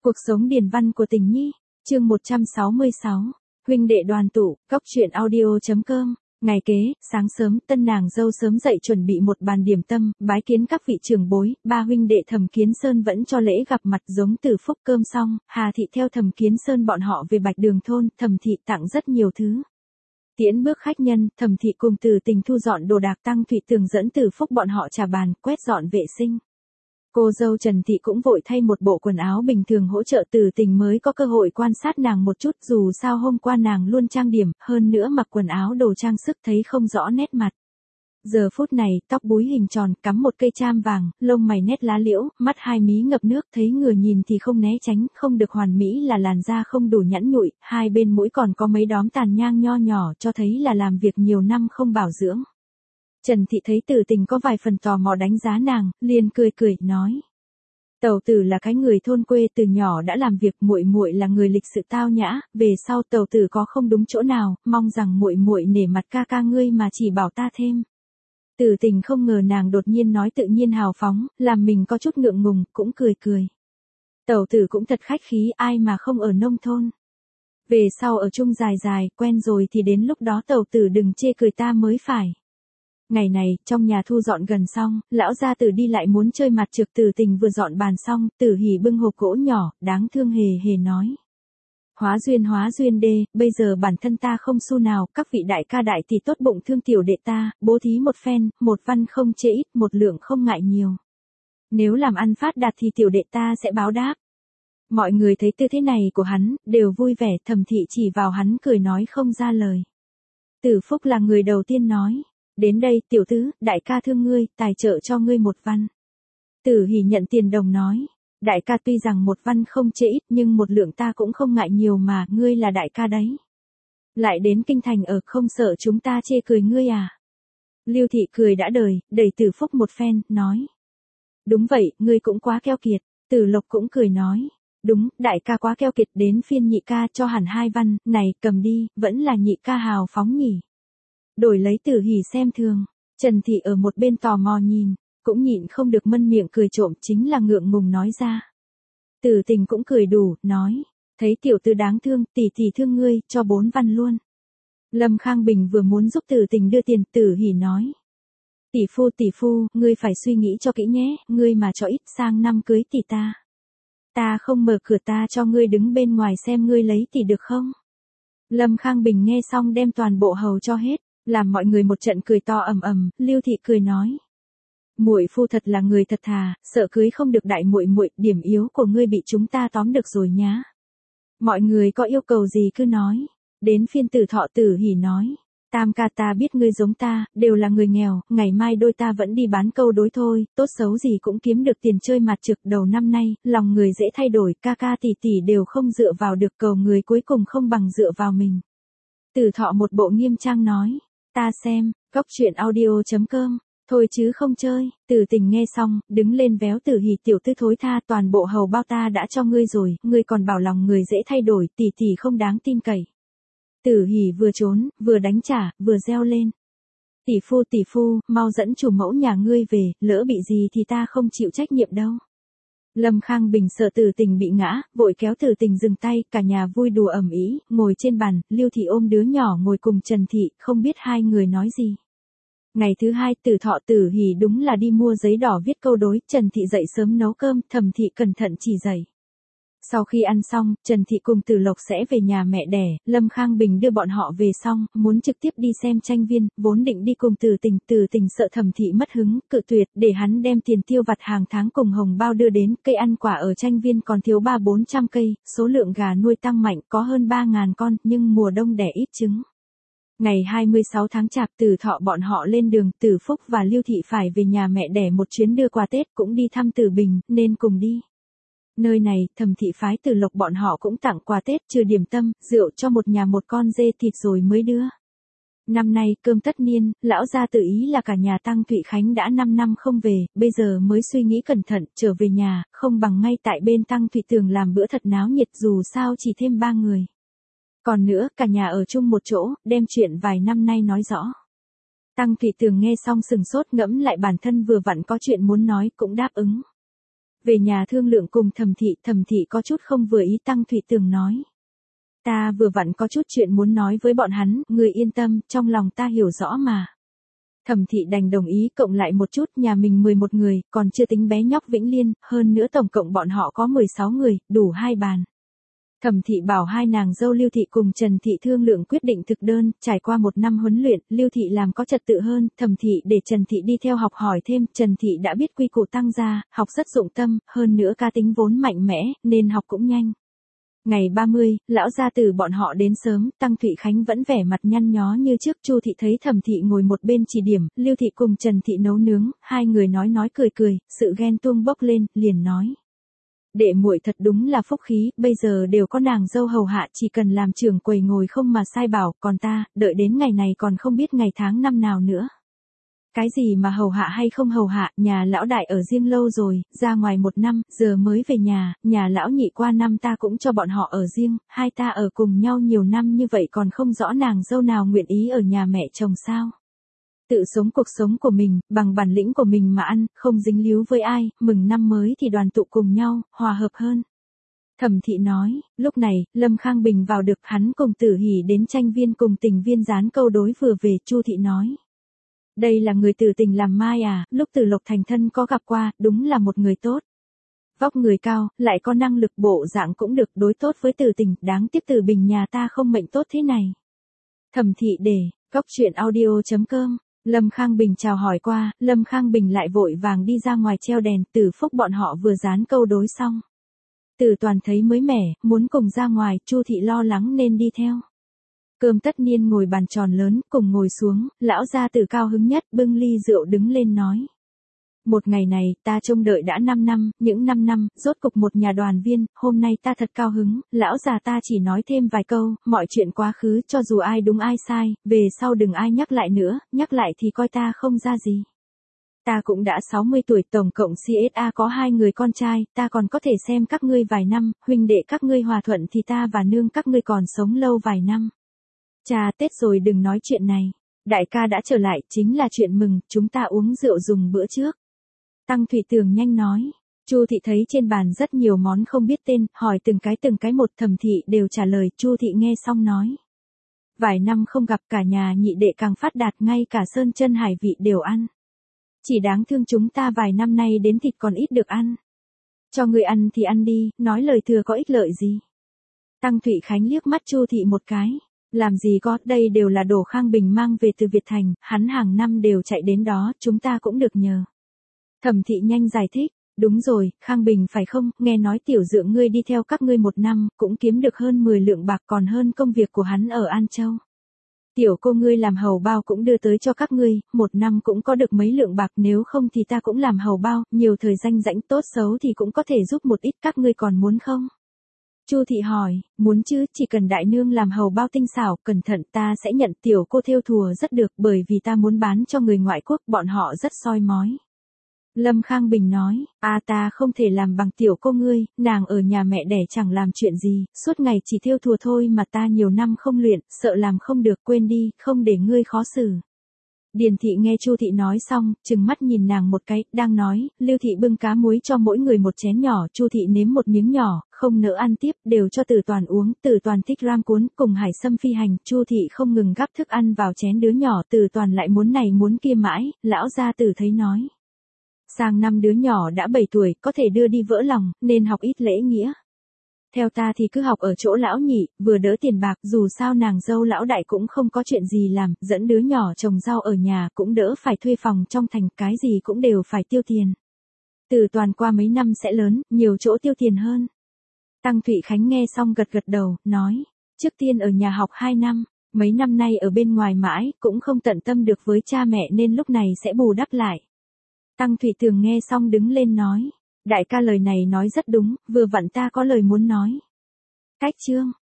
Cuộc sống điền văn của tình nhi, chương 166, huynh đệ đoàn tụ, góc truyện audio.com. Ngày kế, sáng sớm, tân nàng dâu sớm dậy chuẩn bị một bàn điểm tâm, bái kiến các vị trưởng bối, ba huynh đệ Thẩm Kiến Sơn vẫn cho lễ gặp mặt giống Từ Phúc cơm xong, Hà Thị theo Thẩm Kiến Sơn bọn họ về Bạch Đường thôn, Thẩm Thị tặng rất nhiều thứ. Tiễn bước khách nhân, Thẩm Thị cùng Từ Tình thu dọn đồ đạc, Tăng Thụy Tường dẫn Từ Phúc bọn họ trà bàn, quét dọn vệ sinh. Cô dâu Trần Thị cũng vội thay một bộ quần áo bình thường hỗ trợ Từ Tình mới có cơ hội quan sát nàng một chút, dù sao hôm qua nàng luôn trang điểm, hơn nữa mặc quần áo đồ trang sức thấy không rõ nét mặt. Giờ phút này, tóc búi hình tròn, cắm một cây cham vàng, lông mày nét lá liễu, mắt hai mí ngập nước, thấy người nhìn thì không né tránh, không được hoàn mỹ là làn da không đủ nhẵn nhụi, hai bên mũi còn có mấy đốm tàn nhang nho nhỏ cho thấy là làm việc nhiều năm không bảo dưỡng. Trần Thị thấy Từ Tình có vài phần tò mò đánh giá nàng, liền cười cười, nói. Tẩu tử là cái người thôn quê từ nhỏ đã làm việc, muội muội là người lịch sự tao nhã, về sau tẩu tử có không đúng chỗ nào, mong rằng muội muội nể mặt ca ca ngươi mà chỉ bảo ta thêm. Từ Tình không ngờ nàng đột nhiên nói tự nhiên hào phóng, làm mình có chút ngượng ngùng, cũng cười cười. Tẩu tử cũng thật khách khí, ai mà không ở nông thôn. Về sau ở chung dài dài, quen rồi thì đến lúc đó tẩu tử đừng chê cười ta mới phải. Ngày này, trong nhà thu dọn gần xong, lão gia tử đi lại muốn chơi mặt trược. Từ Tình vừa dọn bàn xong, Tử Hỉ bưng hộp gỗ nhỏ, đáng thương hề hề nói. Hóa duyên đê, bây giờ bản thân ta không xu nào, các vị đại ca đại tỷ tốt bụng thương tiểu đệ ta, bố thí một phen, một văn không chê ít, một lượng không ngại nhiều. Nếu làm ăn phát đạt thì tiểu đệ ta sẽ báo đáp. Mọi người thấy tư thế này của hắn, đều vui vẻ, Thẩm Thị chỉ vào hắn cười nói không ra lời. Tử Phúc là người đầu tiên nói. Đến đây, tiểu tứ, đại ca thương ngươi, tài trợ cho ngươi một văn. Tử Hỉ nhận tiền đồng nói. Đại ca tuy rằng một văn không chê ít nhưng một lượng ta cũng không ngại nhiều mà, ngươi là đại ca đấy. Lại đến kinh thành ở không sợ chúng ta chê cười ngươi à? Lưu Thị cười đã đời, đẩy Tử Phúc một phen, nói. Đúng vậy, ngươi cũng quá keo kiệt. Tử Lộc cũng cười nói. Đúng, đại ca quá keo kiệt, đến phiên nhị ca cho hẳn hai văn, này, cầm đi, vẫn là nhị ca hào phóng nhỉ. Đổi lấy Tử Hỉ xem thường, Trần Thị ở một bên tò mò nhìn, cũng nhịn không được mân miệng cười trộm, chính là ngượng ngùng nói ra. Từ Tình cũng cười đủ, nói, thấy tiểu tư đáng thương, tỷ tỷ thương ngươi, cho 4 văn luôn. Lâm Khang Bình vừa muốn giúp Từ Tình đưa tiền, Tử Hỉ nói. Tỷ phu, ngươi phải suy nghĩ cho kỹ nhé, ngươi mà cho ít sang năm cưới tỷ ta. Ta không mở cửa, ta cho ngươi đứng bên ngoài xem ngươi lấy tỷ được không? Lâm Khang Bình nghe xong đem toàn bộ hầu cho hết. Làm mọi người một trận cười to ầm ầm, Lưu Thị cười nói. Muội phu thật là người thật thà, sợ cưới không được đại muội muội, điểm yếu của ngươi bị chúng ta tóm được rồi nhá. Mọi người có yêu cầu gì cứ nói. Đến phiên Tử Thọ. Tử Hỉ nói. Tam ca ta biết ngươi giống ta, đều là người nghèo, ngày mai đôi ta vẫn đi bán câu đối thôi, tốt xấu gì cũng kiếm được tiền chơi mặt trược. Đầu năm nay, lòng người dễ thay đổi, ca ca tỷ tỷ đều không dựa vào được, cầu người cuối cùng không bằng dựa vào mình. Tử Thọ một bộ nghiêm trang nói. Ta xem, góc truyện audio.com, thôi chứ không chơi. Từ Tình nghe xong, đứng lên véo Tử Hỉ, tiểu tư thối tha, toàn bộ hầu bao ta đã cho ngươi rồi, ngươi còn bảo lòng người dễ thay đổi, tỷ tỷ không đáng tin cậy. Tử Hỉ vừa trốn, vừa đánh trả, vừa reo lên. Tỷ phu, mau dẫn chủ mẫu nhà ngươi về, lỡ bị gì thì ta không chịu trách nhiệm đâu. Lâm Khang Bình sợ Từ Tình bị ngã, vội kéo Từ Tình dừng tay, cả nhà vui đùa ầm ĩ, ngồi trên bàn, Lưu Thị ôm đứa nhỏ ngồi cùng Trần Thị, không biết hai người nói gì. Ngày thứ hai, Tử Thọ Tử Hỉ đúng là đi mua giấy đỏ viết câu đối, Trần Thị dậy sớm nấu cơm, Thẩm Thị cẩn thận chỉ dạy. Sau khi ăn xong, Trần Thị cùng Tử Lộc sẽ về nhà mẹ đẻ, Lâm Khang Bình đưa bọn họ về xong, muốn trực tiếp đi xem tranh viên, vốn định đi cùng Từ Tình sợ Thẩm Thị mất hứng, cự tuyệt, để hắn đem tiền tiêu vặt hàng tháng cùng hồng bao đưa đến, cây ăn quả ở tranh viên còn thiếu 300-400 cây, số lượng gà nuôi tăng mạnh, có hơn 3.000 con, nhưng mùa đông đẻ ít trứng. Ngày 26 tháng Chạp, Tử Thọ bọn họ lên đường, Tử Phúc và Lưu Thị phải về nhà mẹ đẻ một chuyến đưa quà Tết, cũng đi thăm Tử Bình, nên cùng đi. Nơi này, Thẩm Thị phái Tử Lộc bọn họ cũng tặng quà Tết, trừ điểm tâm, rượu cho một nhà một con dê thịt rồi mới đưa. Năm nay, cơm tất niên, lão gia tự ý là cả nhà Tăng Thụy Khánh đã 5 năm không về, bây giờ mới suy nghĩ cẩn thận, trở về nhà, không bằng ngay tại bên Tăng Thụy Tường làm bữa thật náo nhiệt, dù sao chỉ thêm 3 người. Còn nữa, cả nhà ở chung một chỗ, đem chuyện vài năm nay nói rõ. Tăng Thụy Tường nghe xong sừng sốt, ngẫm lại bản thân vừa vặn có chuyện muốn nói, cũng đáp ứng. Về nhà thương lượng cùng Thẩm Thị có chút không vừa ý. Tăng Thụy Tường nói. Ta vừa vặn có chút chuyện muốn nói với bọn hắn, người yên tâm, trong lòng ta hiểu rõ mà. Thẩm Thị đành đồng ý, cộng lại một chút, nhà mình 11 người, còn chưa tính bé nhóc Vĩnh Liên, hơn nữa tổng cộng bọn họ có 16 người, đủ 2 bàn. Thẩm Thị bảo hai nàng dâu Lưu Thị cùng Trần Thị thương lượng quyết định thực đơn, trải qua 1 năm huấn luyện, Lưu Thị làm có trật tự hơn, Thẩm Thị để Trần Thị đi theo học hỏi thêm, Trần Thị đã biết quy củ Tăng gia, học rất dụng tâm, hơn nữa cá tính vốn mạnh mẽ, nên học cũng nhanh. Ngày 30, lão gia tử bọn họ đến sớm, Tăng Thụy Khánh vẫn vẻ mặt nhăn nhó như trước. Chu Thị thấy Thẩm Thị ngồi một bên chỉ điểm, Lưu Thị cùng Trần Thị nấu nướng, hai người nói cười, sự ghen tuông bốc lên, liền nói. Đệ muội thật đúng là phúc khí, bây giờ đều có nàng dâu hầu hạ, chỉ cần làm trưởng quầy ngồi không mà sai bảo, còn ta, đợi đến ngày này còn không biết ngày tháng năm nào nữa. Cái gì mà hầu hạ hay không hầu hạ, nhà lão đại ở riêng lâu rồi, ra ngoài 1 năm, giờ mới về nhà lão nhị qua năm ta cũng cho bọn họ ở riêng, hai ta ở cùng nhau nhiều năm như vậy còn không rõ nàng dâu nào nguyện ý ở nhà mẹ chồng sao. Tự sống cuộc sống của mình, bằng bản lĩnh của mình mà ăn, không dính líu với ai, mừng năm mới thì đoàn tụ cùng nhau, hòa hợp hơn. Thẩm Thị nói, lúc này, Lâm Khang Bình vào được, hắn cùng Tử Hỷ đến Tranh Viên cùng Tình Viên dán câu đối vừa về. Chu Thị nói. Đây là người Từ Tình làm mai à, lúc Từ Lộc thành thân có gặp qua, đúng là một người tốt. Vóc người cao, lại có năng lực, bộ dạng cũng được, đối tốt với Từ Tình, đáng tiếc Từ Bình nhà ta không mệnh tốt thế này. Thẩm Thị để, cóc truyện audio.com. Lâm Khang Bình chào hỏi qua, Lâm Khang Bình lại vội vàng đi ra ngoài treo đèn. Từ Phúc bọn họ vừa dán câu đối xong. Từ Toàn thấy mới mẻ, muốn cùng ra ngoài, Chu Thị lo lắng nên đi theo. Cơm tất niên ngồi bàn tròn lớn, cùng ngồi xuống, lão gia tử cao hứng nhất, bưng ly rượu đứng lên nói. Một ngày này, ta trông đợi đã 5 năm, những 5 năm, rốt cục một nhà đoàn viên, hôm nay ta thật cao hứng, lão già ta chỉ nói thêm vài câu, mọi chuyện quá khứ, cho dù ai đúng ai sai, về sau đừng ai nhắc lại nữa, nhắc lại thì coi ta không ra gì. Ta cũng đã 60 tuổi, tổng cộng CSA có 2 người con trai, ta còn có thể xem các ngươi vài năm, huynh đệ các ngươi hòa thuận thì ta và nương các ngươi còn sống lâu vài năm. Chà, Tết rồi đừng nói chuyện này. Đại ca đã trở lại, chính là chuyện mừng, chúng ta uống rượu dùng bữa trước. Tăng Thụy Tường nhanh nói. Chu Thị thấy trên bàn rất nhiều món không biết tên, hỏi từng cái một. Thẩm Thị đều trả lời. Chu Thị nghe xong nói. Vài năm không gặp, cả nhà nhị đệ càng phát đạt, ngay cả sơn chân hải vị đều ăn. Chỉ đáng thương chúng ta vài năm nay đến thịt còn ít được ăn. Cho người ăn thì ăn đi, nói lời thừa có ích lợi gì. Tăng Thụy Khánh liếc mắt Chu Thị một cái. Làm gì có, đây đều là đồ Khang Bình mang về từ Việt Thành, hắn hàng năm đều chạy đến đó, chúng ta cũng được nhờ. Thẩm Thị nhanh giải thích, đúng rồi, Khang Bình phải không, nghe nói tiểu dượng ngươi đi theo các ngươi 1 năm, cũng kiếm được hơn 10 lượng bạc, còn hơn công việc của hắn ở An Châu. Tiểu cô ngươi làm hầu bao cũng đưa tới cho các ngươi, 1 năm cũng có được mấy lượng bạc, nếu không thì ta cũng làm hầu bao, nhiều thời danh rãnh, tốt xấu thì cũng có thể giúp một ít, các ngươi còn muốn không? Chu Thị hỏi, muốn chứ, chỉ cần đại nương làm hầu bao tinh xảo, cẩn thận, ta sẽ nhận. Tiểu cô thêu thùa rất được, bởi vì ta muốn bán cho người ngoại quốc, bọn họ rất soi mói. Lâm Khang Bình nói, ta không thể làm bằng tiểu cô ngươi, nàng ở nhà mẹ đẻ chẳng làm chuyện gì, suốt ngày chỉ thêu thùa thôi mà ta nhiều năm không luyện, sợ làm không được, quên đi, không để ngươi khó xử. Điền Thị nghe Chu Thị nói xong, trừng mắt nhìn nàng một cái, đang nói, Lưu Thị bưng cá muối cho mỗi người một chén nhỏ, Chu Thị nếm một miếng nhỏ, không nỡ ăn tiếp, đều cho Từ Toàn uống. Từ Toàn thích ram cuốn, cùng hải sâm phi hành, Chu Thị không ngừng gắp thức ăn vào chén đứa nhỏ, Từ Toàn lại muốn này muốn kia mãi, lão gia tử thấy nói. Sang năm đứa nhỏ đã 7 tuổi, có thể đưa đi vỡ lòng, nên học ít lễ nghĩa. Theo ta thì cứ học ở chỗ lão nhị, vừa đỡ tiền bạc, dù sao nàng dâu lão đại cũng không có chuyện gì làm, dẫn đứa nhỏ trồng rau ở nhà cũng đỡ phải thuê phòng trong thành, cái gì cũng đều phải tiêu tiền. Từ Toàn qua mấy năm sẽ lớn, nhiều chỗ tiêu tiền hơn. Tăng Thụy Khánh nghe xong gật gật đầu, nói, trước tiên ở nhà học 2 năm, mấy năm nay ở bên ngoài mãi, cũng không tận tâm được với cha mẹ nên lúc này sẽ bù đắp lại. Tăng Thụy Tường nghe xong đứng lên nói. Đại ca lời này nói rất đúng, vừa vặn ta có lời muốn nói. Cách chương.